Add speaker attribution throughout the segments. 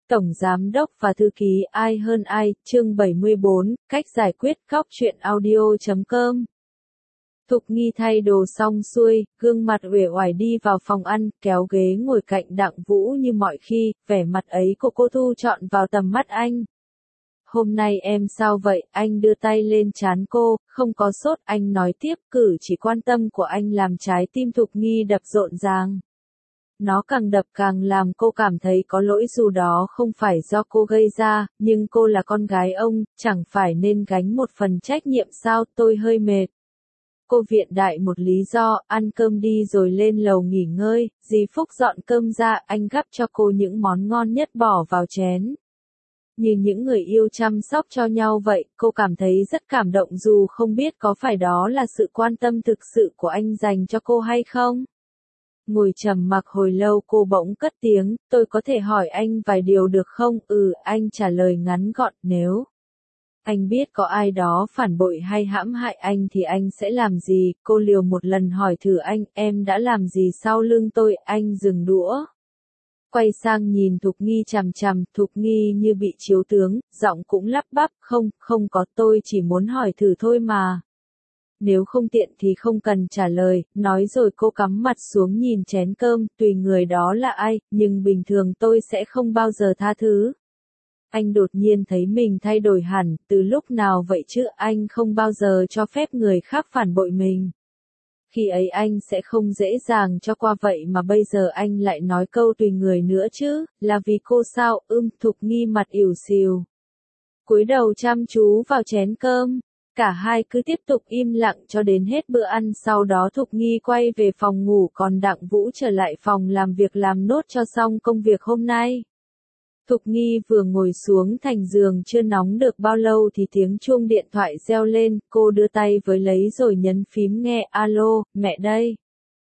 Speaker 1: Tổng Giám đốc và Thư ký ai hơn ai, chương 74, cách giải quyết góc chuyện audio.com. Thục Nghi thay đồ xong xuôi, gương mặt uể oải đi vào phòng ăn, kéo ghế ngồi cạnh Đặng Vũ như mọi khi, vẻ mặt ấy của cô thu trọn vào tầm mắt anh. Hôm nay em sao vậy? Anh đưa tay lên trán cô, không có sốt, anh nói tiếp, cử chỉ quan tâm của anh làm trái tim Thục Nghi đập rộn ràng. Nó càng đập càng làm cô cảm thấy có lỗi, dù đó không phải do cô gây ra, nhưng cô là con gái ông, chẳng phải nên gánh một phần trách nhiệm sao? Tôi hơi mệt. Cô viện đại một lý do, ăn cơm đi rồi lên lầu nghỉ ngơi. Dì Phúc dọn cơm ra, anh gắp cho cô những món ngon nhất bỏ vào chén. Như những người yêu chăm sóc cho nhau vậy, cô cảm thấy rất cảm động dù không biết có phải đó là sự quan tâm thực sự của anh dành cho cô hay không. Ngồi trầm mặc hồi lâu cô bỗng cất tiếng, tôi có thể hỏi anh vài điều được không? Anh trả lời ngắn gọn, nếu anh biết có ai đó phản bội hay hãm hại anh thì anh sẽ làm gì? Cô liều một lần hỏi thử anh, em đã làm gì sau lưng tôi? Anh dừng đũa. Quay sang nhìn Thục Nghi chằm chằm, Thục Nghi như bị chiếu tướng, giọng cũng lắp bắp, không có, tôi chỉ muốn hỏi thử thôi mà. Nếu không tiện thì không cần trả lời, nói rồi cô cắm mặt xuống nhìn chén cơm, tùy người đó là ai, nhưng bình thường tôi sẽ không bao giờ tha thứ. Anh đột nhiên thấy mình thay đổi hẳn, từ lúc nào vậy chứ? Anh không bao giờ cho phép người khác phản bội mình. Khi ấy anh sẽ không dễ dàng cho qua vậy mà bây giờ anh lại nói câu tùy người nữa chứ, là vì cô sao? Thục Nghi mặt ỉu xìu, cúi đầu chăm chú vào chén cơm. Cả hai cứ tiếp tục im lặng cho đến hết bữa ăn, sau đó Thục Nghi quay về phòng ngủ, còn Đặng Vũ trở lại phòng làm việc làm nốt cho xong công việc hôm nay. Thục Nghi vừa ngồi xuống thành giường chưa nóng được bao lâu thì tiếng chuông điện thoại reo lên, cô đưa tay với lấy rồi nhấn phím nghe, alo, mẹ đây.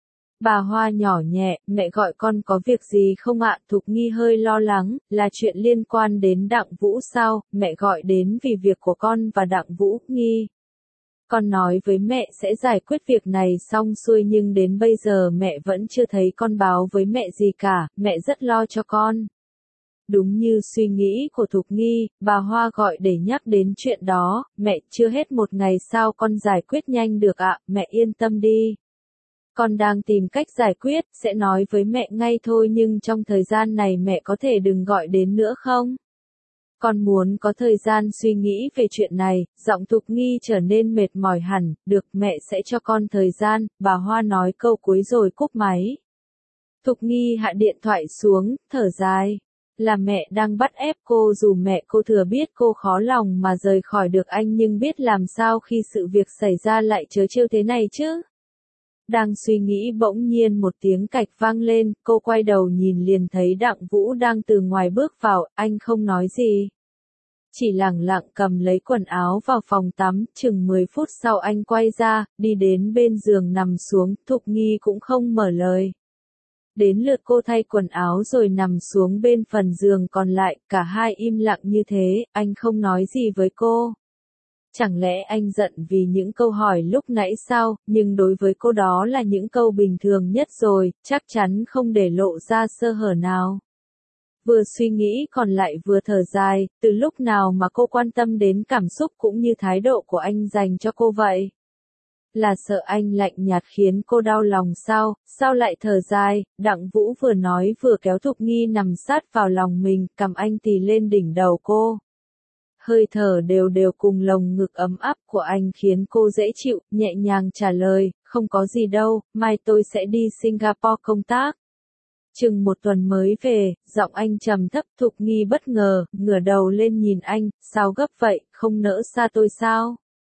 Speaker 1: Bà Hoa nhỏ nhẹ, mẹ gọi con có việc gì không ạ? Thục Nghi hơi lo lắng, là chuyện liên quan đến Đặng Vũ sao? Mẹ gọi đến vì việc của con và Đặng Vũ. Nghi. Con nói với mẹ sẽ giải quyết việc này xong xuôi nhưng đến bây giờ mẹ vẫn chưa thấy con báo với mẹ gì cả, mẹ rất lo cho con. Đúng như suy nghĩ của Thục Nghi, bà Hoa gọi để nhắc đến chuyện đó, mẹ chưa hết một ngày sao con giải quyết nhanh được ạ? Mẹ yên tâm đi. Con đang tìm cách giải quyết, sẽ nói với mẹ ngay thôi, nhưng trong thời gian này mẹ có thể đừng gọi đến nữa không? Con muốn có thời gian suy nghĩ về chuyện này. Giọng Thục Nghi trở nên mệt mỏi hẳn, được, mẹ sẽ cho con thời gian, bà Hoa nói câu cuối rồi cúp máy. Thục Nghi hạ điện thoại xuống, thở dài. Là mẹ đang bắt ép cô, dù mẹ cô thừa biết cô khó lòng mà rời khỏi được anh, nhưng biết làm sao khi sự việc xảy ra lại trớ trêu thế này chứ? Đang suy nghĩ bỗng nhiên một tiếng cạch vang lên, cô quay đầu nhìn liền thấy Đặng Vũ đang từ ngoài bước vào, anh không nói gì. Chỉ lẳng lặng cầm lấy quần áo vào phòng tắm, chừng 10 phút sau anh quay ra, đi đến bên giường nằm xuống, Thục Nghi cũng không mở lời. Đến lượt cô thay quần áo rồi nằm xuống bên phần giường còn lại, cả hai im lặng như thế, anh không nói gì với cô. Chẳng lẽ anh giận vì những câu hỏi lúc nãy sao? Nhưng đối với cô đó là những câu bình thường nhất rồi, chắc chắn không để lộ ra sơ hở nào. Vừa suy nghĩ còn lại vừa thở dài, từ lúc nào mà cô quan tâm đến cảm xúc cũng như thái độ của anh dành cho cô vậy? Là sợ anh lạnh nhạt khiến cô đau lòng sao? Sao lại thở dài? Đặng Vũ vừa nói vừa kéo Thục Nghi nằm sát vào lòng mình, cầm anh tì lên đỉnh đầu cô. Hơi thở đều đều cùng lồng ngực ấm áp của anh khiến cô dễ chịu, nhẹ nhàng trả lời, không có gì đâu, mai tôi sẽ đi Singapore công tác. Chừng một tuần mới về, giọng anh trầm thấp. Thục Nghi bất ngờ, ngửa đầu lên nhìn anh, sao gấp vậy, không nỡ xa tôi sao?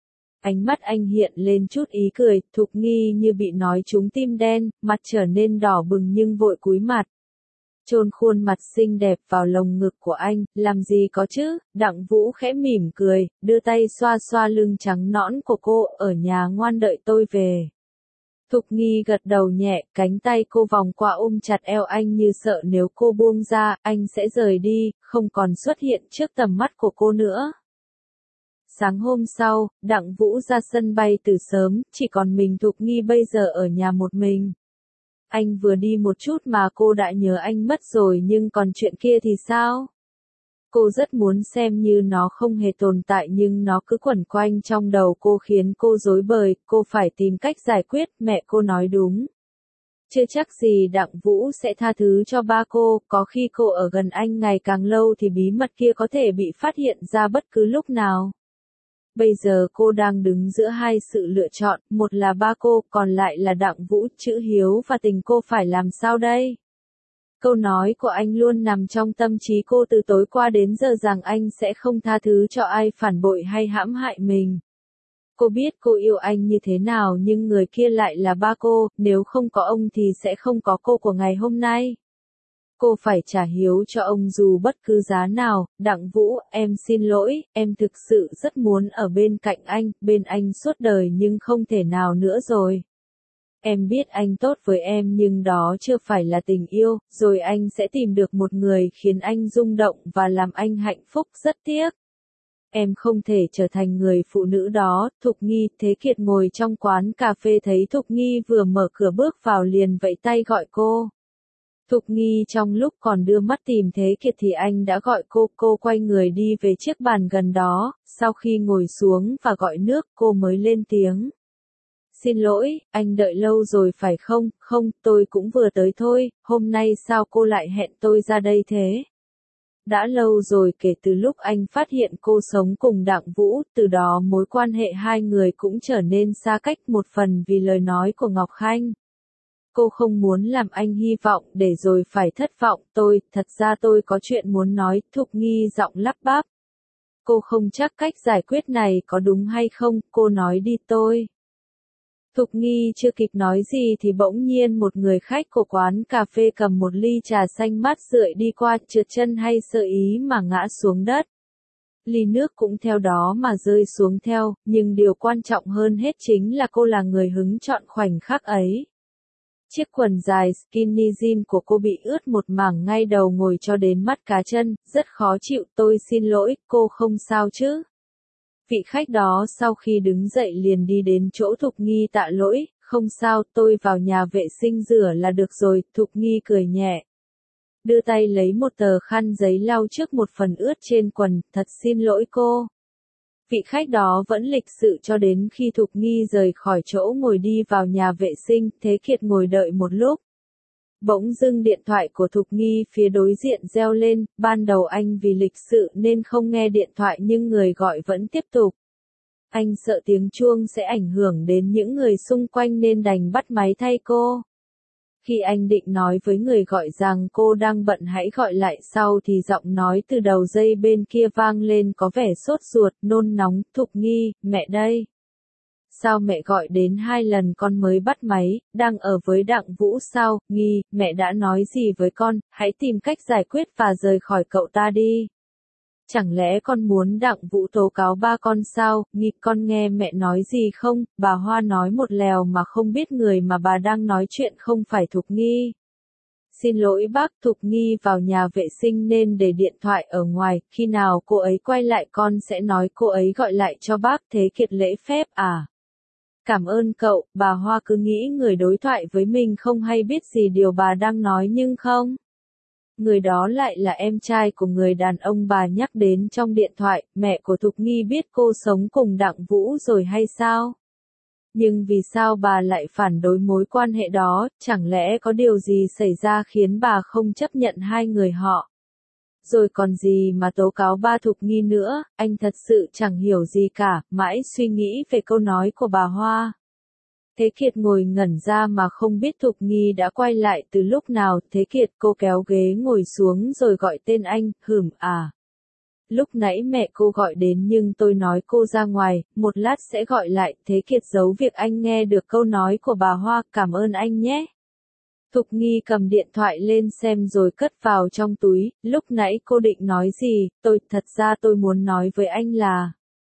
Speaker 1: Ánh mắt anh hiện lên chút ý cười, Thục Nghi như bị nói trúng tim đen, mặt trở nên đỏ bừng nhưng vội cúi mặt. Chôn khuôn mặt xinh đẹp vào lồng ngực của anh, làm gì có chứ? Đặng Vũ khẽ mỉm cười, đưa tay xoa xoa lưng trắng nõn của cô, ở nhà ngoan đợi tôi về. Thục Nghi gật đầu nhẹ, cánh tay cô vòng qua ôm chặt eo anh như sợ nếu cô buông ra, anh sẽ rời đi, không còn xuất hiện trước tầm mắt của cô nữa. Sáng hôm sau, Đặng Vũ ra sân bay từ sớm, chỉ còn mình Thục Nghi bây giờ ở nhà một mình. Anh vừa đi một chút mà cô đã nhớ anh mất rồi, nhưng còn chuyện kia thì sao? Cô rất muốn xem như nó không hề tồn tại nhưng nó cứ quẩn quanh trong đầu cô khiến cô rối bời, cô phải tìm cách giải quyết, mẹ cô nói đúng. Chưa chắc gì Đặng Vũ sẽ tha thứ cho ba cô, có khi cô ở gần anh ngày càng lâu thì bí mật kia có thể bị phát hiện ra bất cứ lúc nào. Bây giờ cô đang đứng giữa hai sự lựa chọn, một là ba cô, còn lại là Đặng Vũ, chữ hiếu và tình cô phải làm sao đây? Câu nói của anh luôn nằm trong tâm trí cô từ tối qua đến giờ rằng anh sẽ không tha thứ cho ai phản bội hay hãm hại mình. Cô biết cô yêu anh như thế nào nhưng người kia lại là ba cô, nếu không có ông thì sẽ không có cô của ngày hôm nay. Cô phải trả hiếu cho ông dù bất cứ giá nào. Đặng Vũ, em xin lỗi, em thực sự rất muốn ở bên cạnh anh, bên anh suốt đời nhưng không thể nào nữa rồi. Em biết anh tốt với em nhưng đó chưa phải là tình yêu, rồi anh sẽ tìm được một người khiến anh rung động và làm anh hạnh phúc, rất tiếc. Em không thể trở thành người phụ nữ đó. Thục Nghi. Thế Kiệt ngồi trong quán cà phê thấy Thục Nghi vừa mở cửa bước vào liền vẫy tay gọi cô. Thục Nghi trong lúc còn đưa mắt tìm Thế Kiệt thì anh đã gọi cô quay người đi về chiếc bàn gần đó, sau khi ngồi xuống và gọi nước cô mới lên tiếng. Xin lỗi, anh đợi lâu rồi phải không? Không, tôi cũng vừa tới thôi, hôm nay sao cô lại hẹn tôi ra đây thế? Đã lâu rồi kể từ lúc anh phát hiện cô sống cùng Đặng Vũ, từ đó mối quan hệ hai người cũng trở nên xa cách một phần vì lời nói của Ngọc Khanh. Cô không muốn làm anh hy vọng để rồi phải thất vọng, thật ra tôi có chuyện muốn nói, Thục Nghi giọng lắp bắp. Cô không chắc cách giải quyết này có đúng hay không, cô nói đi tôi. Thục Nghi chưa kịp nói gì thì bỗng nhiên một người khách của quán cà phê cầm một ly trà xanh mát rượi đi qua, trượt chân hay sơ ý mà ngã xuống đất. Ly nước cũng theo đó mà rơi xuống theo, nhưng điều quan trọng hơn hết chính là cô là người hứng chọn khoảnh khắc ấy. Chiếc quần dài skinny jean của cô bị ướt một mảng ngay đầu ngồi cho đến mắt cá chân, rất khó chịu, tôi xin lỗi, cô không sao chứ? Vị khách đó sau khi đứng dậy liền đi đến chỗ Thục Nghi tạ lỗi, không sao, tôi vào nhà vệ sinh rửa là được rồi, Thục Nghi cười nhẹ. Đưa tay lấy một tờ khăn giấy lau trước một phần ướt trên quần, thật xin lỗi cô. Vị khách đó vẫn lịch sự cho đến khi Thục Nghi rời khỏi chỗ ngồi đi vào nhà vệ sinh, Thế Kiệt ngồi đợi một lúc. Bỗng dưng điện thoại của Thục Nghi phía đối diện reo lên, ban đầu anh vì lịch sự nên không nghe điện thoại nhưng người gọi vẫn tiếp tục. Anh sợ tiếng chuông sẽ ảnh hưởng đến những người xung quanh nên đành bắt máy thay cô. Khi anh định nói với người gọi rằng cô đang bận hãy gọi lại sau thì giọng nói từ đầu dây bên kia vang lên có vẻ sốt ruột, nôn nóng, Thục Nghi, mẹ đây. Sao mẹ gọi đến 2 lần con mới bắt máy, đang ở với Đặng Vũ sao? Nghi, mẹ đã nói gì với con, hãy tìm cách giải quyết và rời khỏi cậu ta đi. Chẳng lẽ con muốn Đặng Vũ tố cáo ba con sao? Nghi, con nghe mẹ nói gì không? Bà Hoa nói một lèo mà không biết người mà bà đang nói chuyện không phải Thục Nghi. Xin lỗi bác, Thục Nghi vào nhà vệ sinh nên để điện thoại ở ngoài, khi nào cô ấy quay lại con sẽ nói cô ấy gọi lại cho bác. Thế Kiệt lễ phép à? Cảm ơn cậu, bà Hoa cứ nghĩ người đối thoại với mình không hay biết gì điều bà đang nói nhưng không. Người đó lại là em trai của người đàn ông bà nhắc đến trong điện thoại, mẹ của Thục Nghi biết cô sống cùng Đặng Vũ rồi hay sao? Nhưng vì sao bà lại phản đối mối quan hệ đó, chẳng lẽ có điều gì xảy ra khiến bà không chấp nhận hai người họ? Rồi còn gì mà tố cáo ba Thục Nghi nữa, anh thật sự chẳng hiểu gì cả, mãi suy nghĩ về câu nói của bà Hoa. Thế Kiệt ngồi ngẩn ra mà không biết Thục Nghi đã quay lại từ lúc nào. Thế Kiệt, cô kéo ghế ngồi xuống rồi gọi tên anh, à. Lúc nãy mẹ cô gọi đến nhưng tôi nói cô ra ngoài, một lát sẽ gọi lại. Thế Kiệt giấu việc anh nghe được câu nói của bà Hoa, cảm ơn anh nhé. Thục Nghi cầm điện thoại lên xem rồi cất vào trong túi, lúc nãy cô định nói gì, thật ra tôi muốn nói với anh là.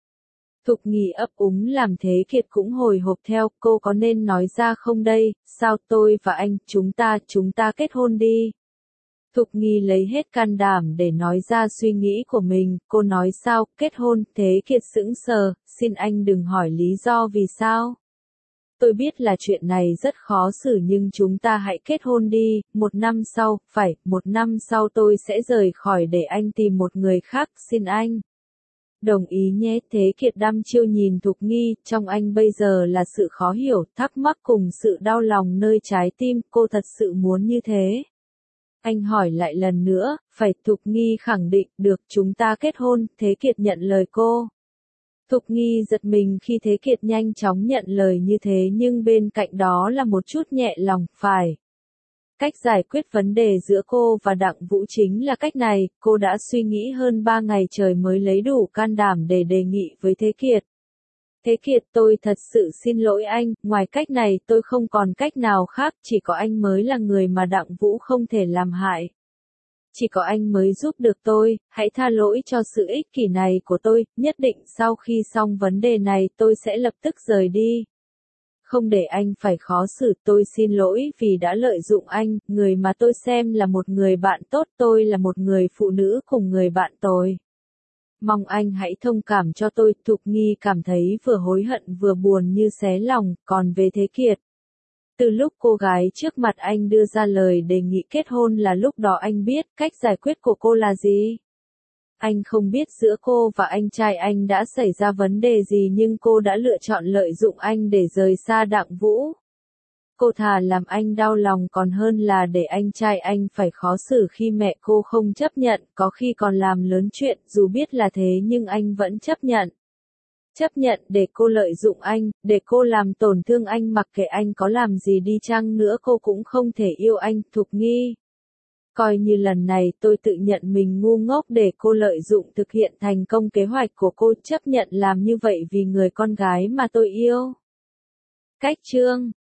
Speaker 1: Thục Nghi ấp úng làm Thế Kiệt cũng hồi hộp theo, cô có nên nói ra không đây, sao tôi và anh, chúng ta kết hôn đi. Thục Nghi lấy hết can đảm để nói ra suy nghĩ của mình, cô nói sao, kết hôn, Thế Kiệt sững sờ, xin anh đừng hỏi lý do vì sao. Tôi biết là chuyện này rất khó xử nhưng chúng ta hãy kết hôn đi, 1 năm sau, phải, 1 năm sau tôi sẽ rời khỏi để anh tìm một người khác, xin anh. Đồng ý nhé. Thế Kiệt đăm chiêu nhìn Thục Nghi, trong anh bây giờ là sự khó hiểu, thắc mắc cùng sự đau lòng nơi trái tim, cô thật sự muốn như thế. Anh hỏi lại lần nữa, phải. Thục Nghi khẳng định, được, chúng ta kết hôn. Thế Kiệt nhận lời cô. Thục Nghi giật mình khi Thế Kiệt nhanh chóng nhận lời như thế nhưng bên cạnh đó là một chút nhẹ lòng, phải. Cách giải quyết vấn đề giữa cô và Đặng Vũ chính là cách này, cô đã suy nghĩ hơn 3 ngày trời mới lấy đủ can đảm để đề nghị với Thế Kiệt. Thế Kiệt, tôi thật sự xin lỗi anh, ngoài cách này tôi không còn cách nào khác, chỉ có anh mới là người mà Đặng Vũ không thể làm hại. Chỉ có anh mới giúp được tôi, hãy tha lỗi cho sự ích kỷ này của tôi, nhất định sau khi xong vấn đề này tôi sẽ lập tức rời đi. Không để anh phải khó xử, tôi xin lỗi vì đã lợi dụng anh, người mà tôi xem là một người bạn tốt, tôi là một người phụ nữ cùng người bạn tồi. Mong anh hãy thông cảm cho tôi. Thục Nghi cảm thấy vừa hối hận vừa buồn như xé lòng, còn về Thế Kiệt. Từ lúc cô gái trước mặt anh đưa ra lời đề nghị kết hôn là lúc đó anh biết cách giải quyết của cô là gì. Anh không biết giữa cô và anh trai anh đã xảy ra vấn đề gì nhưng cô đã lựa chọn lợi dụng anh để rời xa Đặng Vũ. Cô thà làm anh đau lòng còn hơn là để anh trai anh phải khó xử khi mẹ cô không chấp nhận, có khi còn làm lớn chuyện, dù biết là thế nhưng anh vẫn chấp nhận. Chấp nhận để cô lợi dụng anh, để cô làm tổn thương anh mặc kệ anh có làm gì đi chăng nữa cô cũng không thể yêu anh. Thục Nghi. Coi như lần này tôi tự nhận mình ngu ngốc để cô lợi dụng thực hiện thành công kế hoạch của cô, chấp nhận làm như vậy vì người con gái mà tôi yêu. Cách chương